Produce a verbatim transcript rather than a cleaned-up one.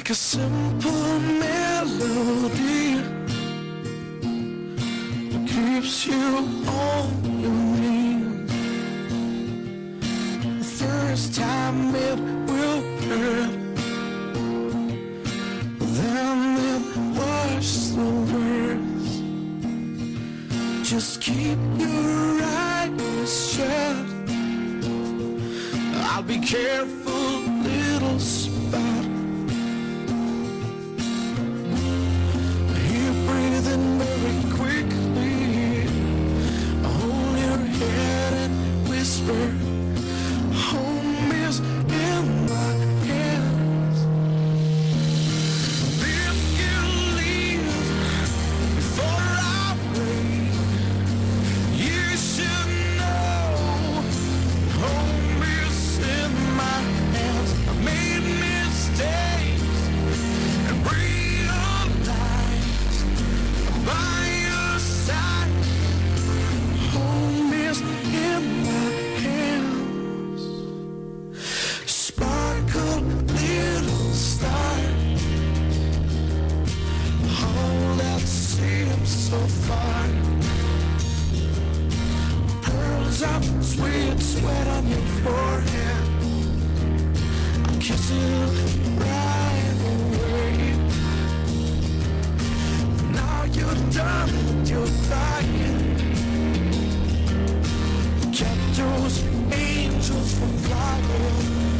like a simple melody that keeps you on your knees. The first time it will hurt, then it washes the words. Just keep your eyes shut. I'll be careful, little spot. You're breathing very quickly. Hold your head and whisper, home is in my hands. If you leave before I wait, you should know home is in my hands. I made mistakes and realized by your side, home is in my hands. Sparkle, little star, all that seems so far. Pearls of sweet sweat on your forehead, kisses right away. Now you're done with your crying. Kept those angels from flying.